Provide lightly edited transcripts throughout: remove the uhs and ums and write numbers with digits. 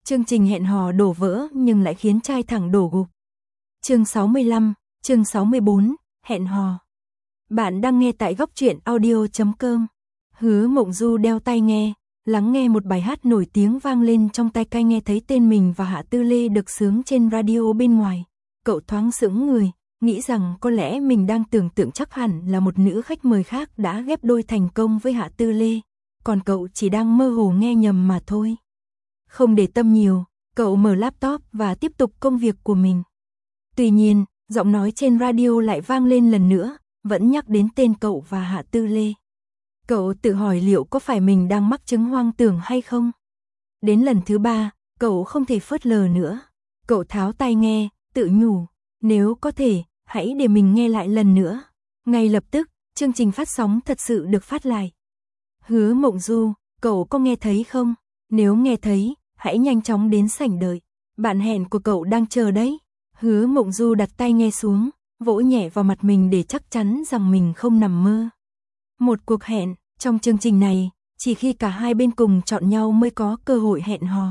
Chương trình hẹn hò đổ vỡ nhưng lại khiến trai thẳng đổ gục. Chương 65, chương 64, hẹn hò. Bạn đang nghe tại góc truyện audio.com. Hứa Mộng Du đeo tai nghe, lắng nghe một bài hát nổi tiếng vang lên trong tai cai, nghe thấy tên mình và Hạ Tư Lê được sướng trên radio bên ngoài. Cậu thoáng sững người, nghĩ rằng có lẽ mình đang tưởng tượng chắc hẳn là một nữ khách mời khác đã ghép đôi thành công với Hạ Tư Lê, còn cậu chỉ đang mơ hồ nghe nhầm mà thôi. Không để tâm nhiều, cậu mở laptop và tiếp tục công việc của mình. Tuy nhiên, giọng nói trên radio lại vang lên lần nữa, vẫn nhắc đến tên cậu và Hạ Tư Lê. Cậu tự hỏi liệu có phải mình đang mắc chứng hoang tưởng hay không? Đến lần thứ 3, cậu không thể phớt lờ nữa. Cậu tháo tai nghe, tự nhủ, nếu có thể, hãy để mình nghe lại lần nữa. Ngay lập tức, chương trình phát sóng thật sự được phát lại. Hứa Mộng Du, cậu có nghe thấy không? Nếu nghe thấy, hãy nhanh chóng đến sảnh đợi. Bạn hẹn của cậu đang chờ đấy. Hứa Mộng Du đặt tai nghe xuống, vỗ nhẹ vào mặt mình để chắc chắn rằng mình không nằm mơ. Một cuộc hẹn, trong chương trình này, chỉ khi cả hai bên cùng chọn nhau mới có cơ hội hẹn hò.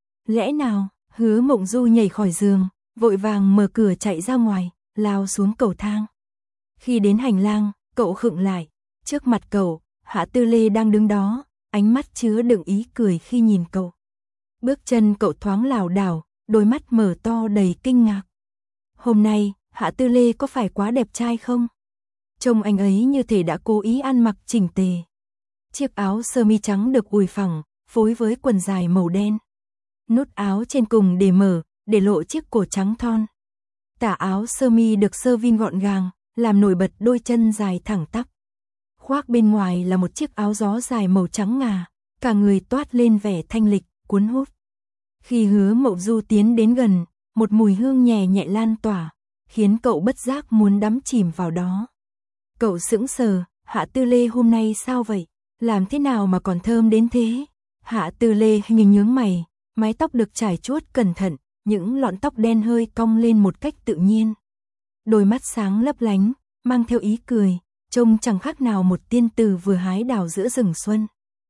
Lẽ nào? Hứa Mộng Du nhảy khỏi giường, vội vàng mở cửa chạy ra ngoài, lao xuống cầu thang. Khi đến hành lang, cậu khựng lại. Trước mặt cậu, Hạ Tư Lê đang đứng đó, ánh mắt chứa đựng ý cười khi nhìn cậu. Bước chân cậu thoáng lảo đảo, đôi mắt mở to đầy kinh ngạc. Hôm nay, Hạ Tư Lê có phải quá đẹp trai không? Trông anh ấy như thể đã cố ý ăn mặc chỉnh tề. Chiếc áo sơ mi trắng được ủi phẳng, phối với quần dài màu đen. Nút áo trên cùng để mở, để lộ chiếc cổ trắng thon. Tà áo sơ mi được sơ vin gọn gàng, làm nổi bật đôi chân dài thẳng tắp. Khoác bên ngoài là một chiếc áo gió dài màu trắng ngà, cả người toát lên vẻ thanh lịch, cuốn hút. Khi Hứa Mộng Du tiến đến gần, một mùi hương nhẹ nhẹ lan tỏa, khiến cậu bất giác muốn đắm chìm vào đó. Cậu sững sờ, Hạ Tư Lê hôm nay sao vậy? Làm thế nào mà còn thơm đến thế? Hạ Tư Lê nhướng mày, mái tóc được trải chuốt cẩn thận, những lọn tóc đen hơi cong lên một cách tự nhiên. Đôi mắt sáng lấp lánh, mang theo ý cười, trông chẳng khác nào một tiên tử vừa hái đào giữa rừng xuân.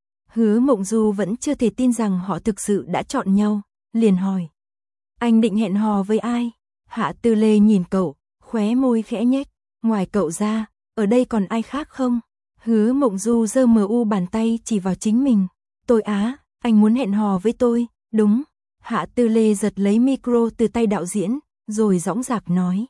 Hứa Mộng Du vẫn chưa thể tin rằng họ thực sự đã chọn nhau, liền hỏi. Anh định hẹn hò với ai? Hạ Tư Lê nhìn cậu, khóe môi khẽ nhếch. Ngoài cậu ra, ở đây còn ai khác không? Hứa Mộng Du giơ bàn tay chỉ vào chính mình. Tôi á, anh muốn hẹn hò với tôi, đúng. Hạ Tư Lê giật lấy micro từ tay đạo diễn, rồi dõng dạc nói.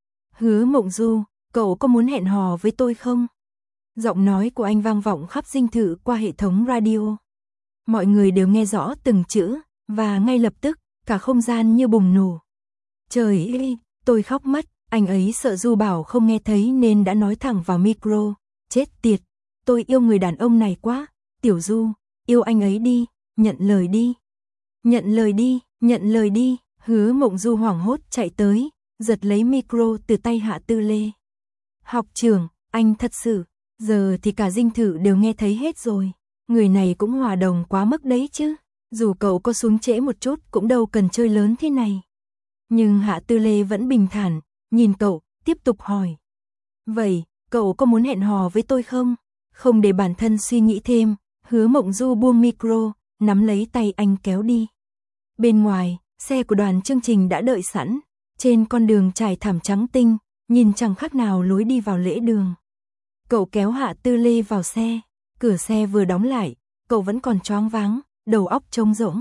Hứa Mộng Du, cậu có muốn hẹn hò với tôi không? Giọng nói của anh vang vọng khắp dinh thự qua hệ thống radio. Mọi người đều nghe rõ từng chữ, và ngay lập tức, cả không gian như bùng nổ. Trời ơi, tôi khóc mất, anh ấy sợ Du Bảo không nghe thấy nên đã nói thẳng vào micro. Chết tiệt, tôi yêu người đàn ông này quá. Tiểu Du, yêu anh ấy đi, nhận lời đi. Nhận lời đi, nhận lời đi. Hứa Mộng Du hoảng hốt chạy tới, giật lấy micro từ tay Hạ Tư Lê. Học trưởng, anh thật sự, giờ thì cả dinh thự đều nghe thấy hết rồi. Người này cũng hòa đồng quá mức đấy chứ. Dù cậu có xuống trễ một chút cũng đâu cần chơi lớn thế này. Nhưng Hạ Tư Lê vẫn bình thản, nhìn cậu, tiếp tục hỏi. Vậy, cậu có muốn hẹn hò với tôi không? Không để bản thân suy nghĩ thêm, Hứa Mộng Du buông micro, nắm lấy tay anh kéo đi. Bên ngoài, xe của đoàn chương trình đã đợi sẵn, trên con đường trải thảm trắng tinh, nhìn chẳng khác nào lối đi vào lễ đường. Cậu kéo Hạ Tư Lê vào xe, cửa xe vừa đóng lại, cậu vẫn còn choáng váng, đầu óc trống rỗng.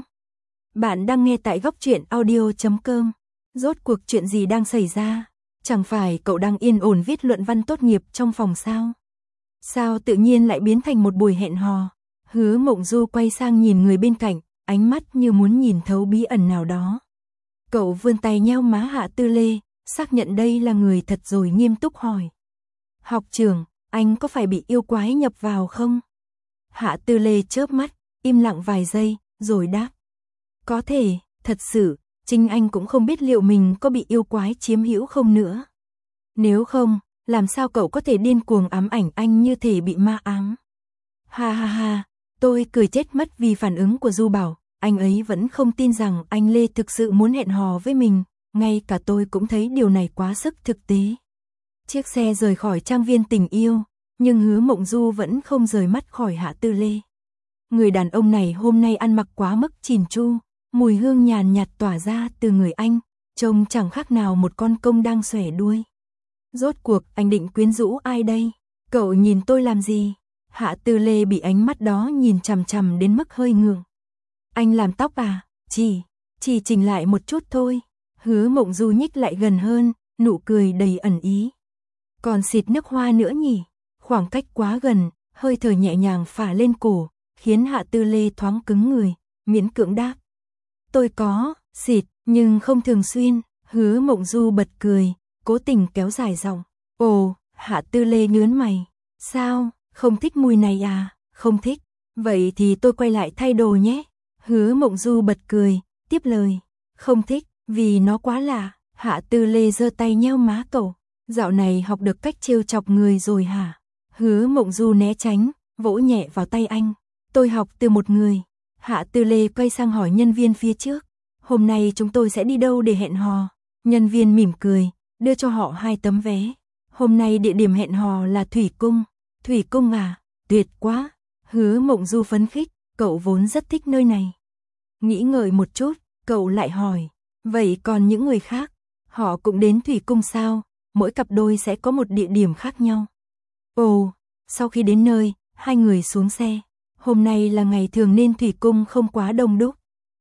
Bạn đang nghe tại góc truyện audio.com. Rốt cuộc chuyện gì đang xảy ra? Chẳng phải cậu đang yên ổn viết luận văn tốt nghiệp trong phòng sao? Sao tự nhiên lại biến thành một buổi hẹn hò? Hứa Mộng Du quay sang nhìn người bên cạnh, ánh mắt như muốn nhìn thấu bí ẩn nào đó. Cậu vươn tay nheo má Hạ Tư Lê, xác nhận đây là người thật rồi nghiêm túc hỏi. Học trưởng, anh có phải bị yêu quái nhập vào không? Hạ Tư Lê chớp mắt, im lặng vài giây, rồi đáp. Có thể, thật sự, chính anh cũng không biết liệu mình có bị yêu quái chiếm hữu không nữa. Nếu không, làm sao cậu có thể điên cuồng ám ảnh anh như thể bị ma ám? Ha ha ha, tôi cười chết mất vì phản ứng của Du Bảo, anh ấy vẫn không tin rằng anh Lê thực sự muốn hẹn hò với mình, ngay cả tôi cũng thấy điều này quá sức thực tế. Chiếc xe rời khỏi trang viên tình yêu, nhưng Hứa Mộng Du vẫn không rời mắt khỏi Hạ Tư Lê. Người đàn ông này hôm nay ăn mặc quá mức chỉn chu, Mùi hương nhàn nhạt tỏa ra từ người anh, trông chẳng khác nào một con công đang xòe đuôi. Rốt cuộc anh định quyến rũ ai đây? Cậu nhìn tôi làm gì? Hạ Tư Lê bị ánh mắt đó nhìn chằm chằm đến mức hơi ngượng. Anh làm tóc à? Chỉ chỉnh lại một chút thôi. Hứa Mộng Du nhích lại gần hơn, nụ cười đầy ẩn ý. Còn xịt nước hoa nữa nhỉ? Khoảng cách quá gần, hơi thở nhẹ nhàng phả lên cổ, khiến Hạ Tư Lê thoáng cứng người, miễn cưỡng đáp. Tôi có, xịt, nhưng không thường xuyên. Hứa Mộng Du bật cười, cố tình kéo dài giọng. Ồ, Hạ Tư Lê nhướng mày. Sao, không thích mùi này à? Không thích. Vậy thì tôi quay lại thay đồ nhé. Hứa Mộng Du bật cười, tiếp lời. Không thích, vì nó quá lạ. Hạ Tư Lê giơ tay nheo má cậu. Dạo này học được cách trêu chọc người rồi hả? Hứa Mộng Du né tránh, vỗ nhẹ vào tay anh. Tôi học từ một người. Hạ Tư Lê quay sang hỏi nhân viên phía trước. Hôm nay chúng tôi sẽ đi đâu để hẹn hò? Nhân viên mỉm cười, đưa cho họ 2 tấm vé. Hôm nay địa điểm hẹn hò là Thủy Cung. Thủy Cung à? Tuyệt quá. Hứa Mộng Du phấn khích, cậu vốn rất thích nơi này. Nghĩ ngợi một chút, cậu lại hỏi. Vậy còn những người khác? Họ cũng đến Thủy Cung sao? Mỗi cặp đôi sẽ có một địa điểm khác nhau. Ồ, sau khi đến nơi, 2 người xuống xe. Hôm nay là ngày thường nên Thủy Cung không quá đông đúc.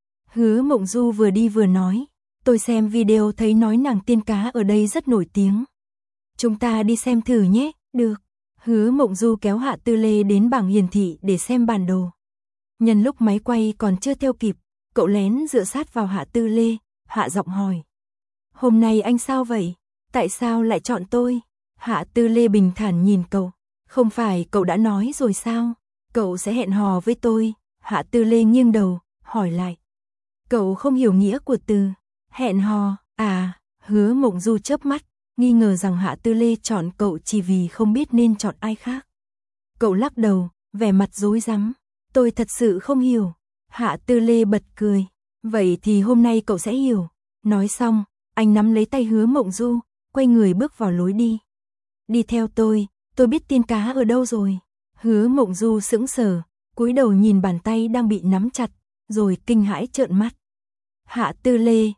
Hứa Mộng Du vừa đi vừa nói. Tôi xem video thấy nói nàng tiên cá ở đây rất nổi tiếng. Chúng ta đi xem thử nhé, được. Hứa Mộng Du kéo Hạ Tư Lê đến bảng hiển thị để xem bản đồ. Nhân lúc máy quay còn chưa theo kịp, cậu lén dựa sát vào Hạ Tư Lê, hạ giọng hỏi. Hôm nay anh sao vậy? Tại sao lại chọn tôi? Hạ Tư Lê bình thản nhìn cậu. Không phải cậu đã nói rồi sao? Cậu sẽ hẹn hò với tôi. Hạ Tư Lê nghiêng đầu, hỏi lại. Cậu không hiểu nghĩa của từ hẹn hò à? Hứa Mộng Du chớp mắt, nghi ngờ rằng Hạ Tư Lê chọn cậu chỉ vì không biết nên chọn ai khác. Cậu lắc đầu, vẻ mặt rối rắm. Tôi thật sự không hiểu. Hạ Tư Lê bật cười. Vậy thì hôm nay cậu sẽ hiểu. Nói xong, anh nắm lấy tay Hứa Mộng Du, quay người bước vào lối đi. Đi theo tôi biết tiên cá ở đâu rồi. Hứa Mộng Du sững sờ, cúi đầu nhìn bàn tay đang bị nắm chặt, rồi kinh hãi trợn mắt. Hạ Tư Lê,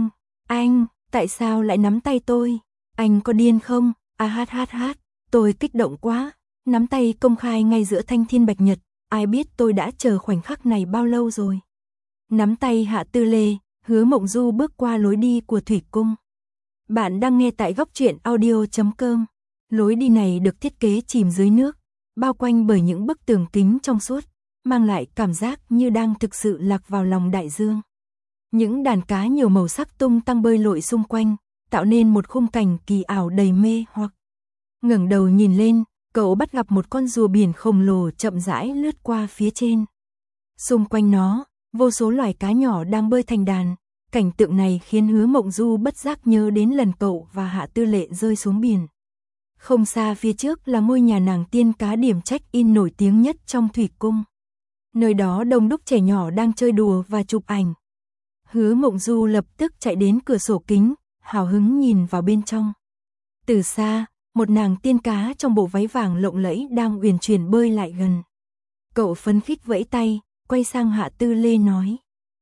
anh, tại sao lại nắm tay tôi? Anh có điên không? Hát, tôi kích động quá, nắm tay công khai ngay giữa thanh thiên bạch nhật, ai biết tôi đã chờ khoảnh khắc này bao lâu rồi. Nắm tay Hạ Tư Lê, Hứa Mộng Du bước qua lối đi của Thủy Cung. Bạn đang nghe tại góc truyện audio.com. Lối đi này được thiết kế chìm dưới nước, bao quanh bởi những bức tường kính trong suốt, mang lại cảm giác như đang thực sự lạc vào lòng đại dương. Những đàn cá nhiều màu sắc tung tăng bơi lội xung quanh, tạo nên một khung cảnh kỳ ảo đầy mê hoặc. Ngẩng đầu nhìn lên, cậu bắt gặp một con rùa biển khổng lồ chậm rãi lướt qua phía trên. Xung quanh nó, vô số loài cá nhỏ đang bơi thành đàn. Cảnh tượng này khiến Hứa Mộng Du bất giác nhớ đến lần cậu và Hạ Tư Lệ rơi xuống biển. Không xa phía trước là ngôi nhà nàng tiên cá điểm check-in nổi tiếng nhất trong Thủy Cung. Nơi đó đông đúc trẻ nhỏ đang chơi đùa và chụp ảnh. Hứa Mộng Du lập tức chạy đến cửa sổ kính, hào hứng nhìn vào bên trong. Từ xa, một nàng tiên cá trong bộ váy vàng lộng lẫy đang uyển chuyển bơi lại gần. Cậu phấn khích vẫy tay, quay sang Hạ Tư Lê nói.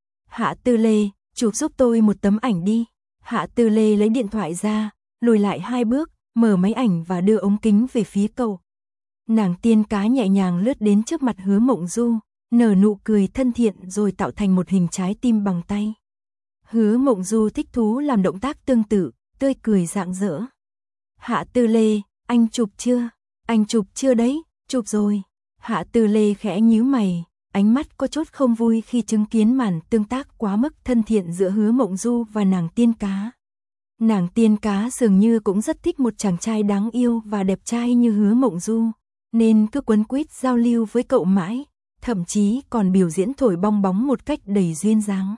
Hạ Tư Lê, chụp giúp tôi một tấm ảnh đi. Hạ Tư Lê lấy điện thoại ra, lùi lại 2 bước, mở máy ảnh và đưa ống kính về phía cậu. Nàng tiên cá nhẹ nhàng lướt đến trước mặt Hứa Mộng Du, nở nụ cười thân thiện rồi tạo thành một hình trái tim bằng tay. Hứa Mộng Du thích thú làm động tác tương tự, tươi cười rạng rỡ. Hạ Tư Lê, anh chụp chưa? Anh chụp chưa đấy? Chụp rồi. Hạ Tư Lê khẽ nhíu mày, ánh mắt có chút không vui khi chứng kiến màn tương tác quá mức thân thiện giữa Hứa Mộng Du và nàng tiên cá. Nàng tiên cá dường như cũng rất thích một chàng trai đáng yêu và đẹp trai như Hứa Mộng Du, nên cứ quấn quýt giao lưu với cậu mãi, thậm chí còn biểu diễn thổi bong bóng một cách đầy duyên dáng.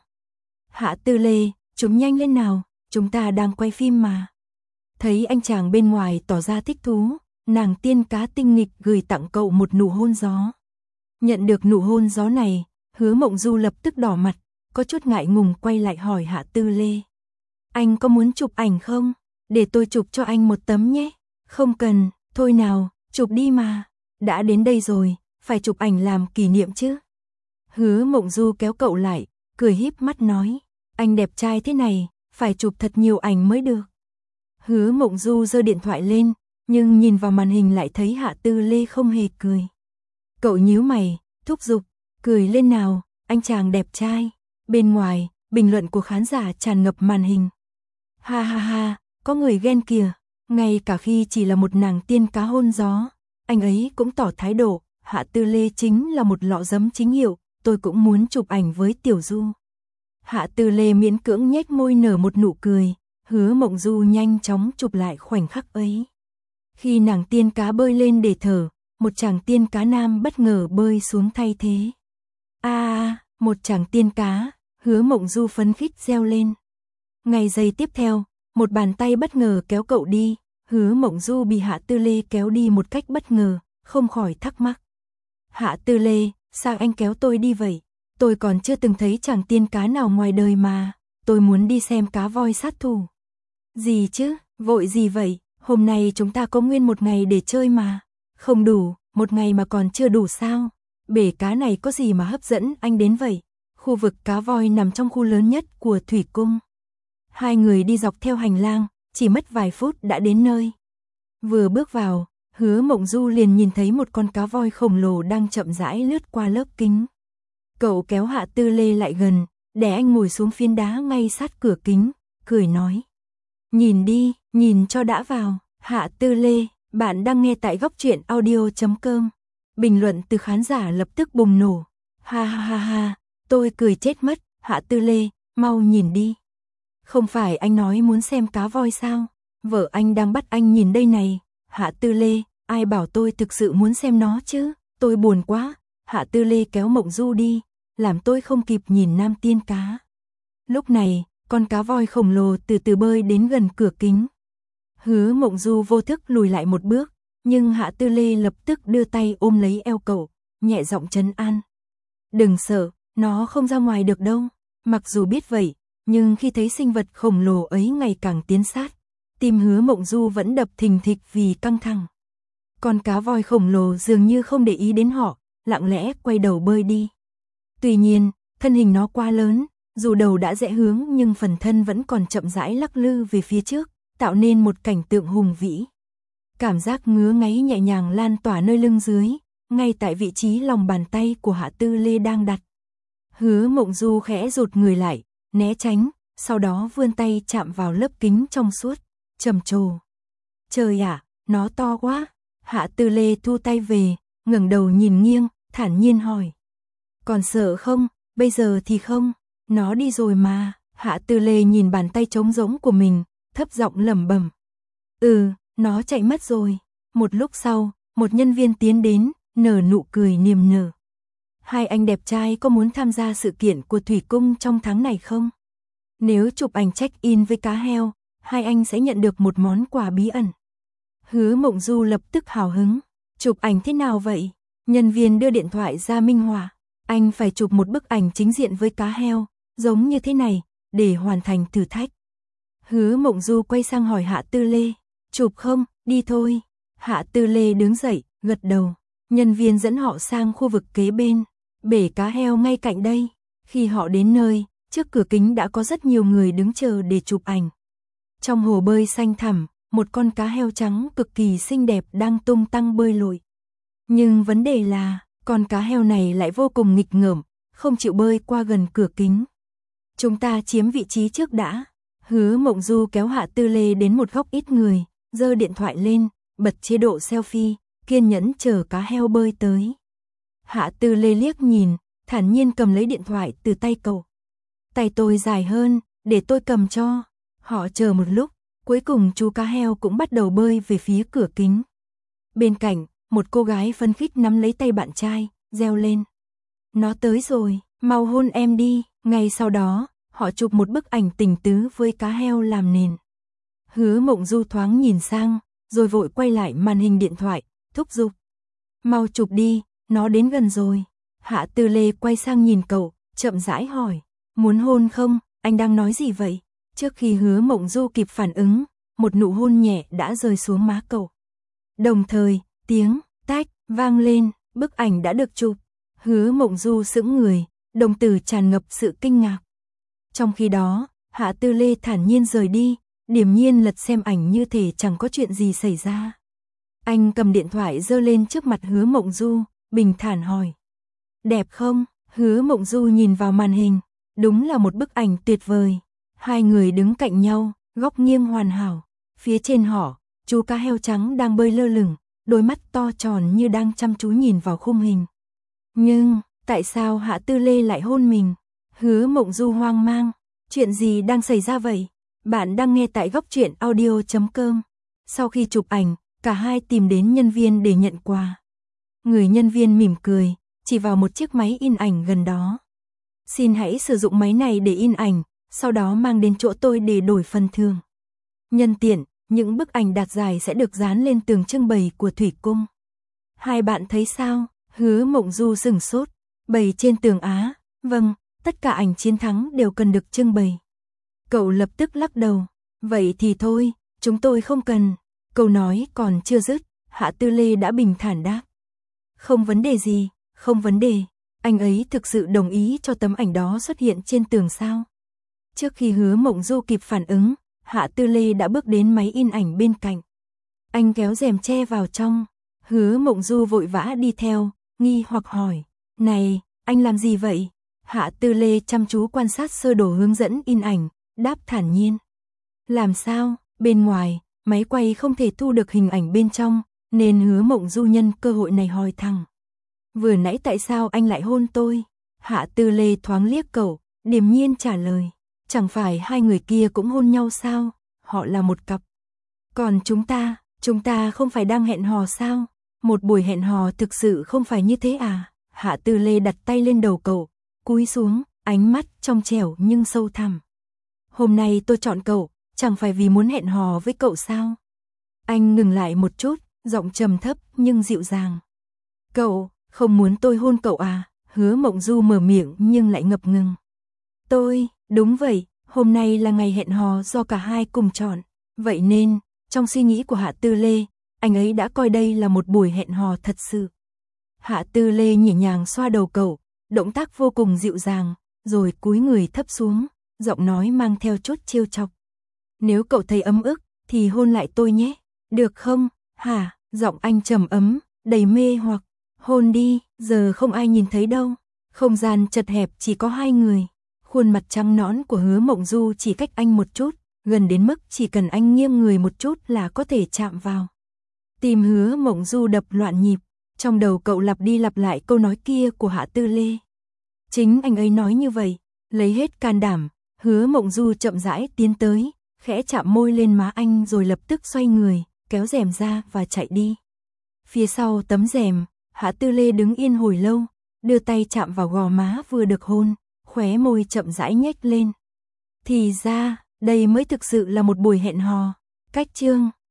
Hạ Tư Lê, chúng nhanh lên nào, chúng ta đang quay phim mà. Thấy anh chàng bên ngoài tỏ ra thích thú, nàng tiên cá tinh nghịch gửi tặng cậu một nụ hôn gió. Nhận được nụ hôn gió này, Hứa Mộng Du lập tức đỏ mặt, có chút ngại ngùng quay lại hỏi Hạ Tư Lê. Anh có muốn chụp ảnh không? Để tôi chụp cho anh một tấm nhé. Không cần, thôi nào, chụp đi mà. Đã đến đây rồi, phải chụp ảnh làm kỷ niệm chứ. Hứa Mộng Du kéo cậu lại, cười híp mắt nói, anh đẹp trai thế này, phải chụp thật nhiều ảnh mới được. Hứa Mộng Du giơ điện thoại lên, nhưng nhìn vào màn hình lại thấy Hạ Tư Lê không hề cười. Cậu nhíu mày, thúc giục, cười lên nào, anh chàng đẹp trai. Bên ngoài, bình luận của khán giả tràn ngập màn hình. Ha ha ha, có người ghen kìa, ngay cả khi chỉ là một nàng tiên cá hôn gió, anh ấy cũng tỏ thái độ, Hạ Tư Lê chính là một lọ giấm chính hiệu, tôi cũng muốn chụp ảnh với Tiểu Du. Hạ Tư Lê miễn cưỡng nhếch môi nở một nụ cười, Hứa Mộng Du nhanh chóng chụp lại khoảnh khắc ấy. Khi nàng tiên cá bơi lên để thở, một chàng tiên cá nam bất ngờ bơi xuống thay thế. Một chàng tiên cá, Hứa Mộng Du phấn khích reo lên. Ngay giây tiếp theo, một bàn tay bất ngờ kéo cậu đi, Hứa Mộng Du bị Hạ Tư Lê kéo đi một cách bất ngờ, không khỏi thắc mắc. Hạ Tư Lê, sao anh kéo tôi đi vậy? Tôi còn chưa từng thấy chàng tiên cá nào ngoài đời mà, tôi muốn đi xem cá voi sát thủ. Gì chứ, vội gì vậy, hôm nay chúng ta có nguyên một ngày để chơi mà. Không đủ, một ngày mà còn chưa đủ sao? Bể cá này có gì mà hấp dẫn anh đến vậy? Khu vực cá voi nằm trong khu lớn nhất của Thủy Cung. Hai người đi dọc theo hành lang, chỉ mất vài phút đã đến nơi. Vừa bước vào, Hứa Mộng Du liền nhìn thấy một con cá voi khổng lồ đang chậm rãi lướt qua lớp kính. Cậu kéo Hạ Tư Lê lại gần, để anh ngồi xuống phiến đá ngay sát cửa kính, cười nói. Nhìn đi, nhìn cho đã vào. Hạ Tư Lê, bạn đang nghe tại goctruyện.audio.com. Bình luận từ khán giả lập tức bùng nổ. Ha ha ha ha, tôi cười chết mất. Hạ Tư Lê, mau nhìn đi. Không phải anh nói muốn xem cá voi sao? Vợ anh đang bắt anh nhìn đây này. Hạ Tư Lê, ai bảo tôi thực sự muốn xem nó chứ? Tôi buồn quá. Hạ Tư Lê kéo Mộng Du đi, làm tôi không kịp nhìn nam tiên cá. Lúc này, con cá voi khổng lồ từ từ bơi đến gần cửa kính. Hứa Mộng Du vô thức lùi lại một bước, nhưng Hạ Tư Lê lập tức đưa tay ôm lấy eo cậu, nhẹ giọng trấn an. Đừng sợ, nó không ra ngoài được đâu. Mặc dù biết vậy, nhưng khi thấy sinh vật khổng lồ ấy ngày càng tiến sát, tim Hứa Mộng Du vẫn đập thình thịch vì căng thẳng. Con cá voi khổng lồ dường như không để ý đến họ, lặng lẽ quay đầu bơi đi. Tuy nhiên, thân hình nó quá lớn, dù đầu đã rẽ hướng nhưng phần thân vẫn còn chậm rãi lắc lư về phía trước, tạo nên một cảnh tượng hùng vĩ. Cảm giác ngứa ngáy nhẹ nhàng lan tỏa nơi lưng dưới, ngay tại vị trí lòng bàn tay của Hạ Tư Lê đang đặt. Hứa Mộng Du khẽ rụt người lại, né tránh, sau đó vươn tay chạm vào lớp kính trong suốt, trầm trồ. Trời ạ, nó to quá. Hạ Tư Lê thu tay về, ngẩng đầu nhìn nghiêng, thản nhiên hỏi. Còn sợ không? Bây giờ thì không. Nó đi rồi mà. Hạ Tư Lê nhìn bàn tay trống rỗng của mình, thấp giọng lẩm bẩm. Nó chạy mất rồi. Một lúc sau, một nhân viên tiến đến, nở nụ cười niềm nở. Hai anh đẹp trai có muốn tham gia sự kiện của Thủy Cung trong tháng này không? Nếu chụp ảnh check-in với cá heo, hai anh sẽ nhận được một món quà bí ẩn. Hứa Mộng Du lập tức hào hứng. Chụp ảnh thế nào vậy? Nhân viên đưa điện thoại ra minh họa. Anh phải chụp một bức ảnh chính diện với cá heo, giống như thế này, để hoàn thành thử thách. Hứa Mộng Du quay sang hỏi Hạ Tư Lê. Chụp không? Đi thôi. Hạ Tư Lê đứng dậy, gật đầu. Nhân viên dẫn họ sang khu vực kế bên, bể cá heo ngay cạnh đây. Khi họ đến nơi, trước cửa kính đã có rất nhiều người đứng chờ để chụp ảnh. Trong hồ bơi xanh thẳm, một con cá heo trắng cực kỳ xinh đẹp đang tung tăng bơi lội. Nhưng vấn đề là, con cá heo này lại vô cùng nghịch ngợm, không chịu bơi qua gần cửa kính. Chúng ta chiếm vị trí trước đã. Hứa Mộng Du kéo Hạ Tư Lê đến một góc ít người, giơ điện thoại lên, bật chế độ selfie, kiên nhẫn chờ cá heo bơi tới. Hạ Tư Lê liếc nhìn, thản nhiên cầm lấy điện thoại từ tay cậu. Tay tôi dài hơn, để tôi cầm cho. Họ chờ một lúc, cuối cùng chú cá heo cũng bắt đầu bơi về phía cửa kính. Bên cạnh, một cô gái phấn khích nắm lấy tay bạn trai, reo lên. Nó tới rồi, mau hôn em đi. Ngay sau đó, họ chụp một bức ảnh tình tứ với cá heo làm nền. Hứa Mộng Du thoáng nhìn sang, rồi vội quay lại màn hình điện thoại, thúc giục. Mau chụp đi, nó đến gần rồi. Hạ Tư Lê quay sang nhìn cậu, chậm rãi hỏi. Muốn hôn không? Anh đang nói gì vậy? Trước khi Hứa Mộng Du kịp phản ứng, một nụ hôn nhẹ đã rơi xuống má cậu. Đồng thời, tiếng tách vang lên, bức ảnh đã được chụp. Hứa Mộng Du sững người, đồng tử tràn ngập sự kinh ngạc. Trong khi đó, Hạ Tư Lê thản nhiên rời đi, điềm nhiên lật xem ảnh như thể chẳng có chuyện gì xảy ra. Anh cầm điện thoại giơ lên trước mặt Hứa Mộng Du, bình thản hỏi. Đẹp không? Hứa Mộng Du nhìn vào màn hình, đúng là một bức ảnh tuyệt vời. Hai người đứng cạnh nhau, góc nghiêng hoàn hảo. Phía trên họ, chú cá heo trắng đang bơi lơ lửng, đôi mắt to tròn như đang chăm chú nhìn vào khung hình. Nhưng, tại sao Hạ Tư Lê lại hôn mình? Hứa Mộng Du hoang mang, chuyện gì đang xảy ra vậy? Bạn đang nghe tại Góc Truyện Audio.com. Sau khi chụp ảnh, cả hai tìm đến nhân viên để nhận quà. Người nhân viên mỉm cười, chỉ vào một chiếc máy in ảnh gần đó. Xin hãy sử dụng máy này để in ảnh, sau đó mang đến chỗ tôi để đổi phần thưởng. Nhân tiện, những bức ảnh đạt giải sẽ được dán lên tường trưng bày của Thủy Cung. Hai bạn thấy sao? Hứa Mộng Du sửng sốt, bày trên tường á, vâng, tất cả ảnh chiến thắng đều cần được trưng bày. Cậu lập tức lắc đầu, vậy thì thôi, chúng tôi không cần. Câu nói còn chưa dứt, Hạ Tư Lê đã bình thản đáp. Không vấn đề gì, không vấn đề, anh ấy thực sự đồng ý cho tấm ảnh đó xuất hiện trên tường sao? Trước khi Hứa Mộng Du kịp phản ứng, Hạ Tư Lê đã bước đến máy in ảnh bên cạnh. Anh kéo rèm che vào trong, Hứa Mộng Du vội vã đi theo, nghi hoặc hỏi, này, anh làm gì vậy? Hạ Tư Lê chăm chú quan sát sơ đồ hướng dẫn in ảnh, đáp thản nhiên. Làm sao, bên ngoài, máy quay không thể thu được hình ảnh bên trong, nên Hứa Mộng Du nhân cơ hội này hỏi thẳng. Vừa nãy tại sao anh lại hôn tôi? Hạ Tư Lê thoáng liếc cậu, điềm nhiên trả lời. Chẳng phải hai người kia cũng hôn nhau sao? Họ là một cặp. Còn chúng ta không phải đang hẹn hò sao? Một buổi hẹn hò thực sự không phải như thế à? Hạ Tư Lê đặt tay lên đầu cậu, cúi xuống, ánh mắt trong trẻo nhưng sâu thẳm. Hôm nay tôi chọn cậu, chẳng phải vì muốn hẹn hò với cậu sao? Anh ngừng lại một chút, giọng trầm thấp nhưng dịu dàng. Cậu, không muốn tôi hôn cậu à? Hứa Mộng Du mở miệng nhưng lại ngập ngừng. Đúng vậy, hôm nay là ngày hẹn hò do cả hai cùng chọn. Vậy nên, trong suy nghĩ của Hạ Tư Lê, anh ấy đã coi đây là một buổi hẹn hò thật sự. Hạ Tư Lê nhẹ nhàng xoa đầu cậu, động tác vô cùng dịu dàng, rồi cúi người thấp xuống, giọng nói mang theo chút trêu chọc. Nếu cậu thấy ấm ức, thì hôn lại tôi nhé, được không? Hả? Giọng anh trầm ấm, đầy mê hoặc. Hôn đi, giờ không ai nhìn thấy đâu. Không gian chật hẹp chỉ có hai người. Khuôn mặt trắng nõn của Hứa Mộng Du chỉ cách anh một chút, gần đến mức chỉ cần anh nghiêng người một chút là có thể chạm vào. Tim Hứa Mộng Du đập loạn nhịp, trong đầu cậu lặp đi lặp lại câu nói kia của Hạ Tư Lê. Chính anh ấy nói như vậy, lấy hết can đảm, Hứa Mộng Du chậm rãi tiến tới, khẽ chạm môi lên má anh rồi lập tức xoay người, kéo rèm ra và chạy đi. Phía sau tấm rèm, Hạ Tư Lê đứng yên hồi lâu, đưa tay chạm vào gò má vừa được hôn, khóe môi chậm rãi nhếch lên. Thì ra, đây mới thực sự là một buổi hẹn hò. Cách chương